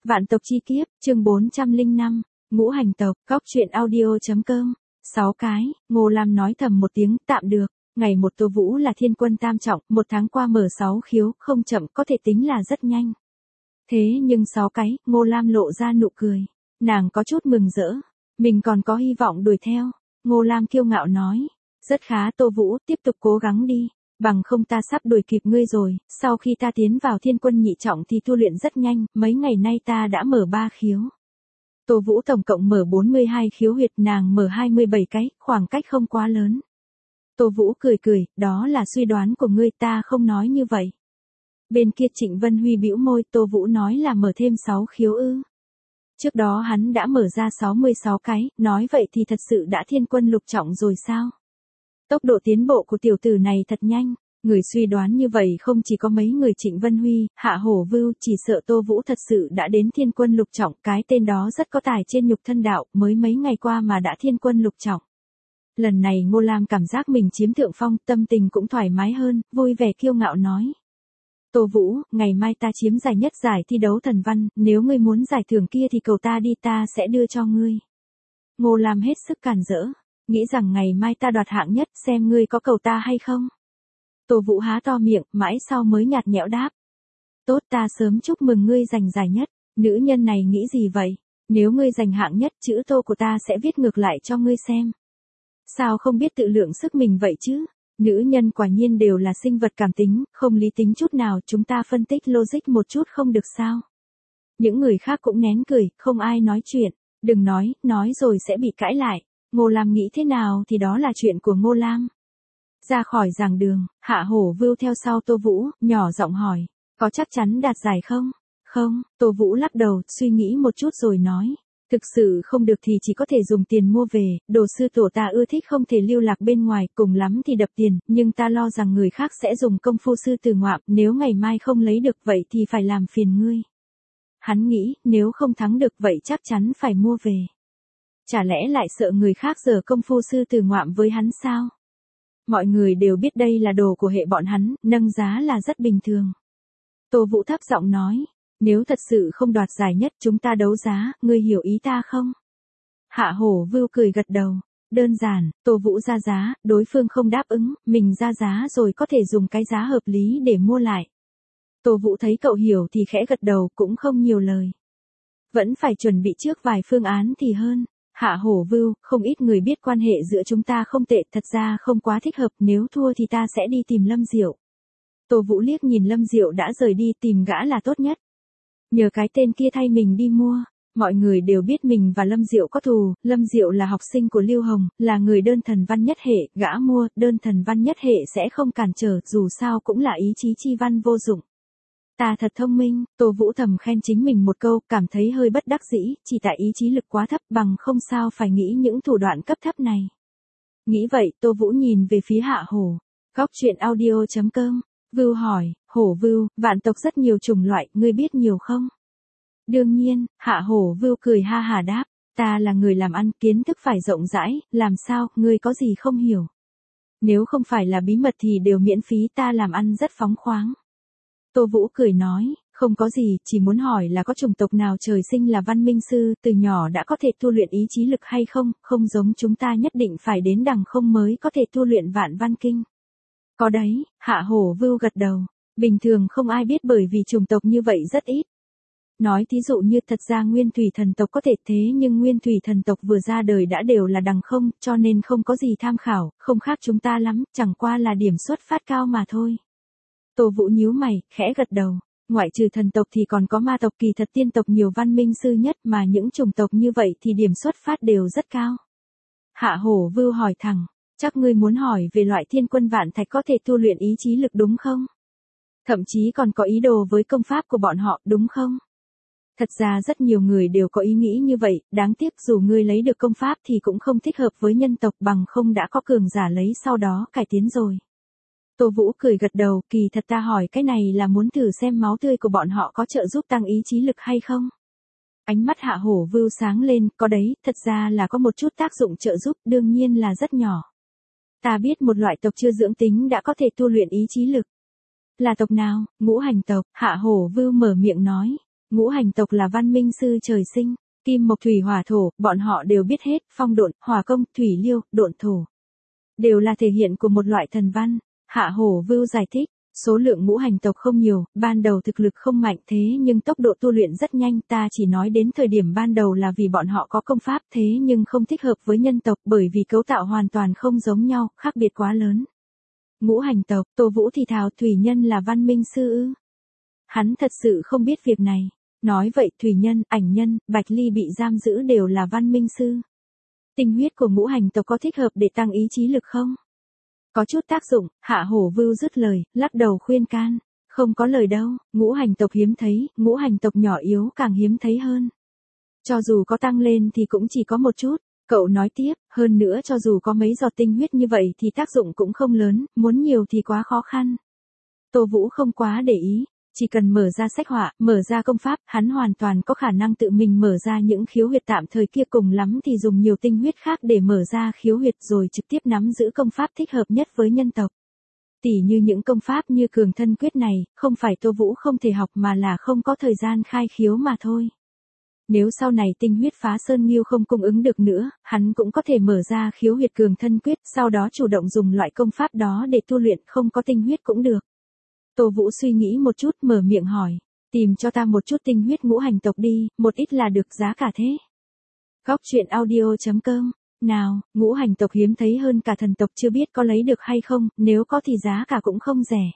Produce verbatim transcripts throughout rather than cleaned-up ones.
Vạn tộc chi kiếp, chương bốn trăm lẻ năm, ngũ hành tộc, góc truyện audio.com, sáu cái, Ngô Lam nói thầm một tiếng, tạm được, ngày một Tô Vũ là thiên quân tam trọng, một tháng qua mở sáu khiếu, không chậm, có thể tính là rất nhanh. Thế nhưng sáu cái, Ngô Lam lộ ra nụ cười, nàng có chút mừng rỡ, mình còn có hy vọng đuổi theo, Ngô Lam kiêu ngạo nói, rất khá Tô Vũ, tiếp tục cố gắng đi. Bằng không ta sắp đuổi kịp ngươi rồi, sau khi ta tiến vào thiên quân nhị trọng thì tu luyện rất nhanh, mấy ngày nay ta đã mở ba khiếu. Tô Vũ tổng cộng mở bốn mươi hai khiếu huyệt, nàng mở hai mươi bảy cái, khoảng cách không quá lớn. Tô Vũ cười cười, đó là suy đoán của ngươi, ta không nói như vậy. Bên kia Trịnh Vân Huy bĩu môi, Tô Vũ nói là mở thêm sáu khiếu ư. Trước đó hắn đã mở ra sáu mươi sáu cái, nói vậy thì thật sự đã thiên quân lục trọng rồi sao? Tốc độ tiến bộ của tiểu tử này thật nhanh, người suy đoán như vậy không chỉ có mấy người Trịnh Vân Huy, Hạ Hổ Vưu, chỉ sợ Tô Vũ thật sự đã đến thiên quân lục trọng, cái tên đó rất có tài trên nhục thân đạo, mới mấy ngày qua mà đã thiên quân lục trọng. Lần này Ngô Lam cảm giác mình chiếm thượng phong, tâm tình cũng thoải mái hơn, vui vẻ kiêu ngạo nói. Tô Vũ, ngày mai ta chiếm giải nhất giải thi đấu thần văn, nếu ngươi muốn giải thưởng kia thì cầu ta đi, ta sẽ đưa cho ngươi. Ngô Lam hết sức càn rỡ. Nghĩ rằng ngày mai ta đoạt hạng nhất, xem ngươi có cầu ta hay không. Tô Vũ há to miệng, mãi sau mới nhạt nhẽo đáp. Tốt, ta sớm chúc mừng ngươi giành giải nhất, nữ nhân này nghĩ gì vậy? Nếu ngươi giành hạng nhất, chữ Tô của ta sẽ viết ngược lại cho ngươi xem. Sao không biết tự lượng sức mình vậy chứ? Nữ nhân quả nhiên đều là sinh vật cảm tính, không lý tính chút nào, chúng ta phân tích logic một chút không được sao? Những người khác cũng nén cười, không ai nói chuyện, đừng nói, nói rồi sẽ bị cãi lại. Ngô Lam nghĩ thế nào thì đó là chuyện của Ngô Lam. Ra khỏi giảng đường, Hạ Hổ Vưu theo sau Tô Vũ, nhỏ giọng hỏi, có chắc chắn đạt giải không? Không, Tô Vũ lắc đầu, suy nghĩ một chút rồi nói, thực sự không được thì chỉ có thể dùng tiền mua về, đồ sư tổ ta ưa thích không thể lưu lạc bên ngoài, cùng lắm thì đập tiền, nhưng ta lo rằng người khác sẽ dùng công phu sư từ ngoạm, nếu ngày mai không lấy được vậy thì phải làm phiền ngươi. Hắn nghĩ, nếu không thắng được vậy chắc chắn phải mua về. Chả lẽ lại sợ người khác giở công phu sư từ ngoạm với hắn sao? Mọi người đều biết đây là đồ của hệ bọn hắn, nâng giá là rất bình thường. Tô Vũ thấp giọng nói, nếu thật sự không đoạt giải nhất chúng ta đấu giá, ngươi hiểu ý ta không? Hạ Hổ Vưu cười gật đầu, đơn giản, Tô Vũ ra giá, đối phương không đáp ứng, mình ra giá rồi có thể dùng cái giá hợp lý để mua lại. Tô Vũ thấy cậu hiểu thì khẽ gật đầu, cũng không nhiều lời. Vẫn phải chuẩn bị trước vài phương án thì hơn. Hạ Hổ Vưu, không ít người biết quan hệ giữa chúng ta không tệ, thật ra không quá thích hợp, nếu thua thì ta sẽ đi tìm Lâm Diệu. Tô Vũ liếc nhìn Lâm Diệu đã rời đi, tìm gã là tốt nhất. Nhờ cái tên kia thay mình đi mua, mọi người đều biết mình và Lâm Diệu có thù, Lâm Diệu là học sinh của Lưu Hồng, là người đơn thần văn nhất hệ, gã mua, đơn thần văn nhất hệ sẽ không cản trở, dù sao cũng là ý chí chi văn vô dụng. Ta thật thông minh, Tô Vũ thầm khen chính mình một câu, cảm thấy hơi bất đắc dĩ, chỉ tại ý chí lực quá thấp, bằng không sao phải nghĩ những thủ đoạn cấp thấp này. Nghĩ vậy, Tô Vũ nhìn về phía Hạ Hổ. Góc truyện audio.com, Vưu hỏi, Hổ Vưu, vạn tộc rất nhiều chủng loại, ngươi biết nhiều không? Đương nhiên, Hạ Hổ Vưu cười ha hà đáp, ta là người làm ăn, kiến thức phải rộng rãi, làm sao, ngươi có gì không hiểu? Nếu không phải là bí mật thì đều miễn phí, ta làm ăn rất phóng khoáng. Tô Vũ cười nói, không có gì, chỉ muốn hỏi là có chủng tộc nào trời sinh là văn minh sư, từ nhỏ đã có thể tu luyện ý chí lực hay không, không giống chúng ta nhất định phải đến đằng không mới có thể tu luyện vạn văn kinh. Có đấy, Hạ Hổ Vưu gật đầu, bình thường không ai biết bởi vì chủng tộc như vậy rất ít. Nói thí dụ như thật ra nguyên thủy thần tộc có thể thế nhưng nguyên thủy thần tộc vừa ra đời đã đều là đằng không, cho nên không có gì tham khảo, không khác chúng ta lắm, chẳng qua là điểm xuất phát cao mà thôi. Tô Vũ nhíu mày, khẽ gật đầu, ngoại trừ thần tộc thì còn có ma tộc, kỳ thật tiên tộc nhiều văn minh sư nhất mà những chủng tộc như vậy thì điểm xuất phát đều rất cao. Hạ Hổ Vưu hỏi thẳng, chắc ngươi muốn hỏi về loại thiên quân vạn thạch có thể tu luyện ý chí lực đúng không? Thậm chí còn có ý đồ với công pháp của bọn họ đúng không? Thật ra rất nhiều người đều có ý nghĩ như vậy, đáng tiếc dù ngươi lấy được công pháp thì cũng không thích hợp với nhân tộc, bằng không đã có cường giả lấy sau đó cải tiến rồi. Tô Vũ cười gật đầu, kỳ thật ta hỏi cái này là muốn thử xem máu tươi của bọn họ có trợ giúp tăng ý chí lực hay không. Ánh mắt Hạ Hổ Vưu sáng lên, có đấy, thật ra là có một chút tác dụng trợ giúp, đương nhiên là rất nhỏ. Ta biết một loại tộc chưa dưỡng tính đã có thể tu luyện ý chí lực. Là tộc nào? Ngũ hành tộc, Hạ Hổ Vưu mở miệng nói. Ngũ hành tộc là văn minh sư trời sinh, kim mộc thủy hỏa thổ, bọn họ đều biết hết, phong độn, hỏa công, thủy liêu, độn thổ. Đều là thể hiện của một loại thần văn. Hạ Hổ Vưu giải thích, số lượng ngũ hành tộc không nhiều, ban đầu thực lực không mạnh thế nhưng tốc độ tu luyện rất nhanh, ta chỉ nói đến thời điểm ban đầu là vì bọn họ có công pháp thế nhưng không thích hợp với nhân tộc bởi vì cấu tạo hoàn toàn không giống nhau, khác biệt quá lớn. Ngũ hành tộc, Tô Vũ thì thào Thủy Nhân là văn minh sư ư? Hắn thật sự không biết việc này. Nói vậy Thủy Nhân, Ảnh Nhân, Bạch Ly bị giam giữ đều là văn minh sư. Tinh huyết của ngũ hành tộc có thích hợp để tăng ý chí lực không? Có chút tác dụng, Hạ Hổ Vưu dứt lời, lắc đầu khuyên can. Không có lời đâu, ngũ hành tộc hiếm thấy, ngũ hành tộc nhỏ yếu càng hiếm thấy hơn. Cho dù có tăng lên thì cũng chỉ có một chút. Cậu nói tiếp, hơn nữa cho dù có mấy giọt tinh huyết như vậy thì tác dụng cũng không lớn, muốn nhiều thì quá khó khăn. Tô Vũ không quá để ý, chỉ cần mở ra sách họa, mở ra công pháp, hắn hoàn toàn có khả năng tự mình mở ra những khiếu huyệt tạm thời kia, cùng lắm thì dùng nhiều tinh huyết khác để mở ra khiếu huyệt rồi trực tiếp nắm giữ công pháp thích hợp nhất với nhân tộc. Tỉ như những công pháp như cường thân quyết này, không phải Tô Vũ không thể học mà là không có thời gian khai khiếu mà thôi. Nếu sau này tinh huyết phá sơn nghiêu không cung ứng được nữa, hắn cũng có thể mở ra khiếu huyệt cường thân quyết, sau đó chủ động dùng loại công pháp đó để tu luyện, không có tinh huyết cũng được. Tô Vũ suy nghĩ một chút mở miệng hỏi, tìm cho ta một chút tinh huyết ngũ hành tộc đi, một ít là được, giá cả thế. Góc truyện audio chấm com, nào, ngũ hành tộc hiếm thấy hơn cả thần tộc, chưa biết có lấy được hay không, nếu có thì giá cả cũng không rẻ.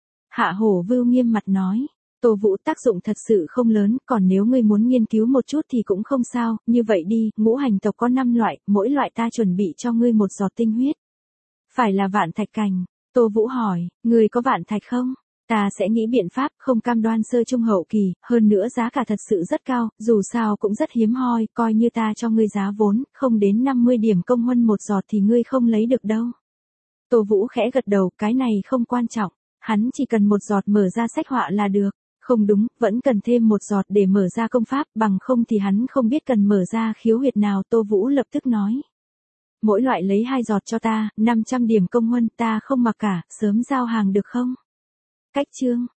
Hạ Hổ Vưu nghiêm mặt nói. Tô Vũ, tác dụng thật sự không lớn, còn nếu ngươi muốn nghiên cứu một chút thì cũng không sao, như vậy đi, ngũ hành tộc có năm loại, mỗi loại ta chuẩn bị cho ngươi một giọt tinh huyết. Phải là vạn thạch cành? Tô Vũ hỏi, ngươi có vạn thạch không? Ta sẽ nghĩ biện pháp, không cam đoan sơ trung hậu kỳ, hơn nữa giá cả thật sự rất cao, dù sao cũng rất hiếm hoi, coi như ta cho ngươi giá vốn, không đến năm mươi điểm công huân một giọt thì ngươi không lấy được đâu. Tô Vũ khẽ gật đầu, cái này không quan trọng, hắn chỉ cần một giọt mở ra sách họa là được. Không đúng, vẫn cần thêm một giọt để mở ra công pháp, bằng không thì hắn không biết cần mở ra khiếu huyệt nào. Tô Vũ lập tức nói. Mỗi loại lấy hai giọt cho ta, năm trăm điểm công huân, ta không mặc cả, sớm giao hàng được không? Cách chương.